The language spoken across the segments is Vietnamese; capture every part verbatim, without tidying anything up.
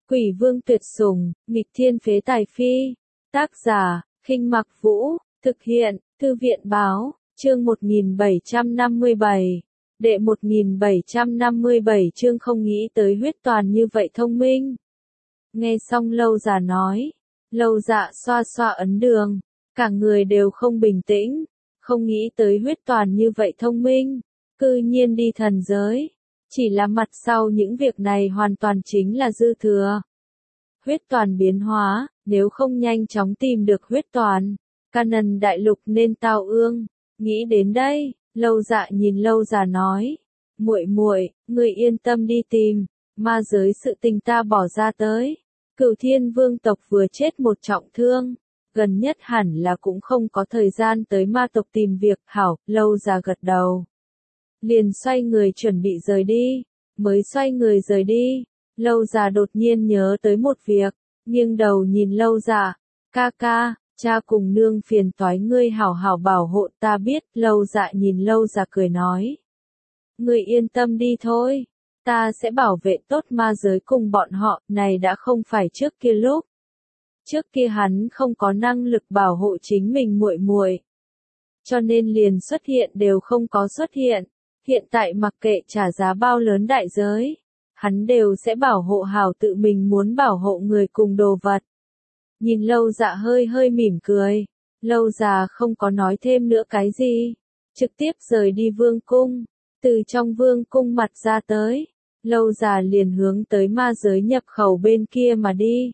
Quỷ vương tuyệt sủng, nghịch thiên phế tài phi. Tác giả, Khinh Mặc Vũ, thực hiện, Thư viện báo, chương một nghìn bảy trăm năm mươi bảy. Đệ một nghìn bảy trăm năm mươi bảy chương không nghĩ tới huyết toàn như vậy thông minh. Nghe xong Lâu Già nói, Lâu Dạ xoa xoa ấn đường, cả người đều không bình tĩnh, không nghĩ tới huyết toàn như vậy thông minh, cư nhiên đi thần giới. Chỉ là mặt sau những việc này hoàn toàn chính là dư thừa. Huyết toàn biến hóa, nếu không nhanh chóng tìm được huyết toàn, Canaan đại lục nên tao ương. Nghĩ đến đây, Lâu Dạ nhìn Lâu Già nói, muội muội, ngươi yên tâm đi tìm, ma giới sự tình ta bỏ ra tới. Cửu Thiên Vương tộc vừa chết một trọng thương, gần nhất hẳn là cũng không có thời gian tới ma tộc tìm việc. Hảo, Lâu Già gật đầu. Liền xoay người chuẩn bị rời đi, mới xoay người rời đi, Lâu Già đột nhiên nhớ tới một việc, nghiêng đầu nhìn Lâu Dạ, ca ca, cha cùng nương phiền toái ngươi hảo hảo bảo hộ ta biết. Lâu Dạ nhìn Lâu Già cười nói, ngươi yên tâm đi thôi, ta sẽ bảo vệ tốt ma giới cùng bọn họ. Này đã không phải trước kia lúc, trước kia hắn không có năng lực bảo hộ chính mình muội muội, cho nên liền xuất hiện đều không có xuất hiện. Hiện tại mặc kệ trả giá bao lớn đại giới, hắn đều sẽ bảo hộ hảo tự mình muốn bảo hộ người cùng đồ vật. Nhìn Lâu Dạ hơi hơi mỉm cười, Lâu Già không có nói thêm nữa cái gì, trực tiếp rời đi vương cung. Từ trong vương cung mặt ra tới, Lâu Già liền hướng tới ma giới nhập khẩu bên kia mà đi.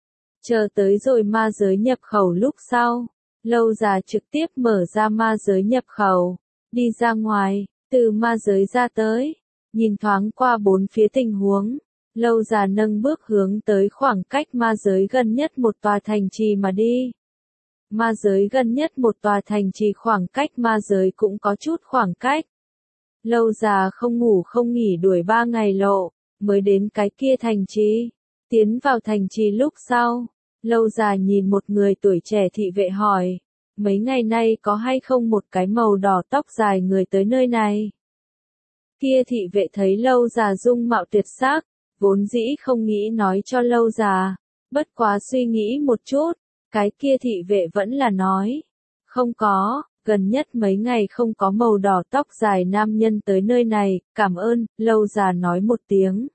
Chờ tới rồi ma giới nhập khẩu lúc sau, Lâu Già trực tiếp mở ra ma giới nhập khẩu, đi ra ngoài. Từ ma giới ra tới, nhìn thoáng qua bốn phía tình huống, Lâu Già nâng bước hướng tới khoảng cách ma giới gần nhất một tòa thành trì mà đi. Ma giới gần nhất một tòa thành trì khoảng cách ma giới cũng có chút khoảng cách. Lâu Già không ngủ không nghỉ đuổi ba ngày lộ, mới đến cái kia thành trì. Tiến vào thành trì lúc sau, Lâu Già nhìn một người tuổi trẻ thị vệ hỏi, mấy ngày nay có hay không một cái màu đỏ tóc dài người tới nơi này? Kia thị vệ thấy Lâu Già dung mạo tuyệt sắc, vốn dĩ không nghĩ nói cho Lâu Già, bất quá suy nghĩ một chút, cái kia thị vệ vẫn là nói, không có, gần nhất mấy ngày không có màu đỏ tóc dài nam nhân tới nơi này, cảm ơn. Lâu Già nói một tiếng,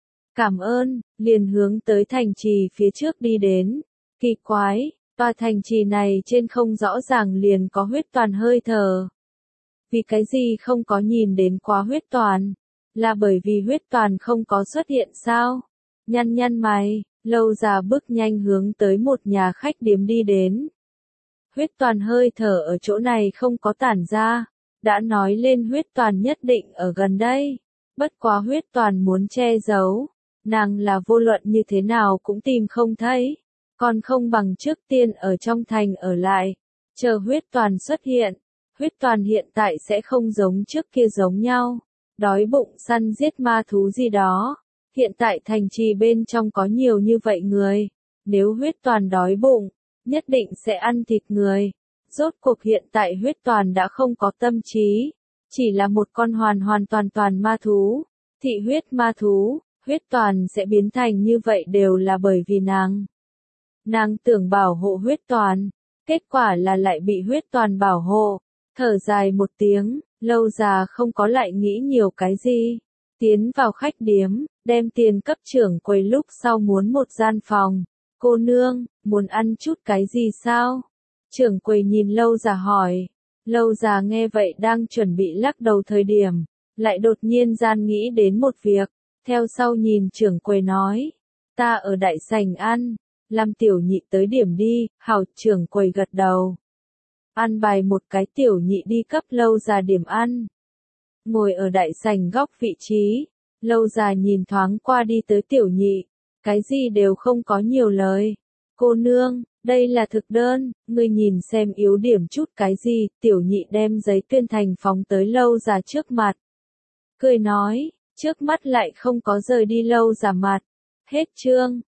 cảm ơn, liền hướng tới thành trì phía trước đi đến. Kỳ quái, tòa thành trì này trên không rõ ràng liền có huyết toàn hơi thở. Vì cái gì không có nhìn đến quá huyết toàn? Là bởi vì huyết toàn không có xuất hiện sao? Nhăn nhăn mày, Lâu Già bước nhanh hướng tới một nhà khách điếm đi đến. Huyết toàn hơi thở ở chỗ này không có tản ra, đã nói lên huyết toàn nhất định ở gần đây. Bất quá huyết toàn muốn che giấu, nàng là vô luận như thế nào cũng tìm không thấy. Còn không bằng trước tiên ở trong thành ở lại, chờ huyết toàn xuất hiện. Huyết toàn hiện tại sẽ không giống trước kia giống nhau, đói bụng săn giết ma thú gì đó. Hiện tại thành trì bên trong có nhiều như vậy người, nếu huyết toàn đói bụng, nhất định sẽ ăn thịt người. Rốt cuộc hiện tại huyết toàn đã không có tâm trí, chỉ là một con hoàn hoàn toàn toàn ma thú, thị huyết ma thú. Huyết toàn sẽ biến thành như vậy đều là bởi vì nàng. Nàng tưởng bảo hộ huyết toàn, kết quả là lại bị huyết toàn bảo hộ. Thở dài một tiếng, Lâu Già không có lại nghĩ nhiều cái gì. Tiến vào khách điếm, đem tiền cấp trưởng quầy lúc sau muốn một gian phòng. Cô nương, muốn ăn chút cái gì sao? Trưởng quầy nhìn Lâu Già hỏi. Lâu Già nghe vậy đang chuẩn bị lắc đầu thời điểm, lại đột nhiên gian nghĩ đến một việc. Theo sau nhìn trưởng quầy nói, ta ở đại sảnh ăn, làm tiểu nhị tới điểm đi. Hảo, trưởng quầy gật đầu. Ăn bài một cái tiểu nhị đi cấp Lâu Già điểm ăn. Ngồi ở đại sảnh góc vị trí, Lâu Già nhìn thoáng qua đi tới tiểu nhị, cái gì đều không có nhiều lời. Cô nương, đây là thực đơn, ngươi nhìn xem yếu điểm chút cái gì. Tiểu nhị đem giấy tuyên thành phóng tới Lâu Già trước mặt. Cười nói, trước mắt lại không có rời đi Lâu Già mặt. Hết chương.